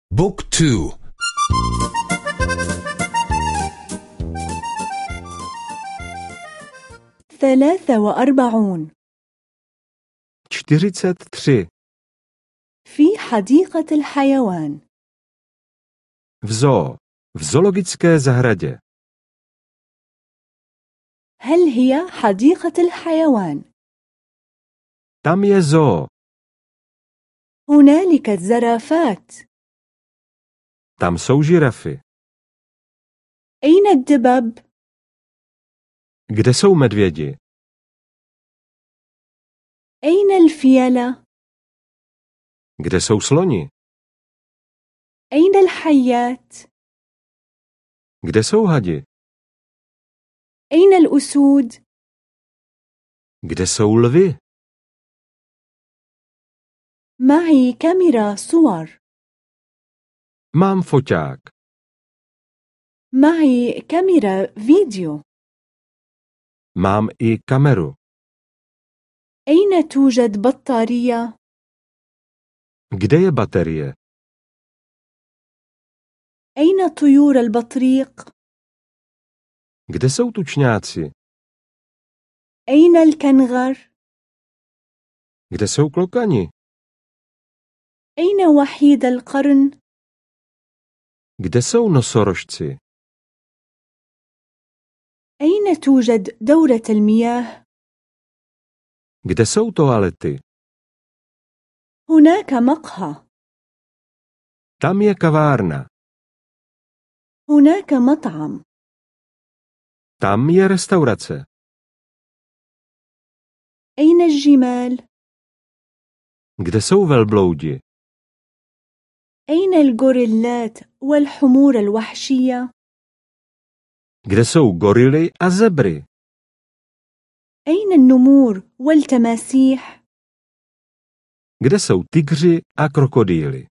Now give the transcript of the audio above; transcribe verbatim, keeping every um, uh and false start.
بوك تو. ثلاثة وأربعون. čtyřicet tři. في حديقة الحيوان. V zoo. V zoologické zahradě. هل هي حديقة الحيوان؟ Tam je zoo. هنالك الزرافات. Tam jsou žirafy. أين الدبب؟ Kde jsou medvědi? أين الفيلة؟ Kde jsou sloni? أين الحيات؟ Kde jsou hadi? أين الأسود؟ Kde jsou lvy? معي كاميرا صور. Mám foťák. معي كاميرا فيديو. Mám i kameru. أين توجد بطارية؟ Kde je baterie? أين طيور البطريق؟ Kde jsou tučňáci? أين الكنغر؟ Kde jsou klokani? أين وحيد القرن؟ Kde jsou nosorožci? أين توجد دورة المياه؟ Kde jsou toalety? هناك مقهى. Tam je kavárna. هناك مطعم. Tam je restaurace. أين الجمال؟ Kde jsou velbloudi? أين الغوريلات والحمور الوحشية؟ Kde jsou gorily a zebry? أين النمور والتماسيح؟ Kde jsou tygři a krokodýly?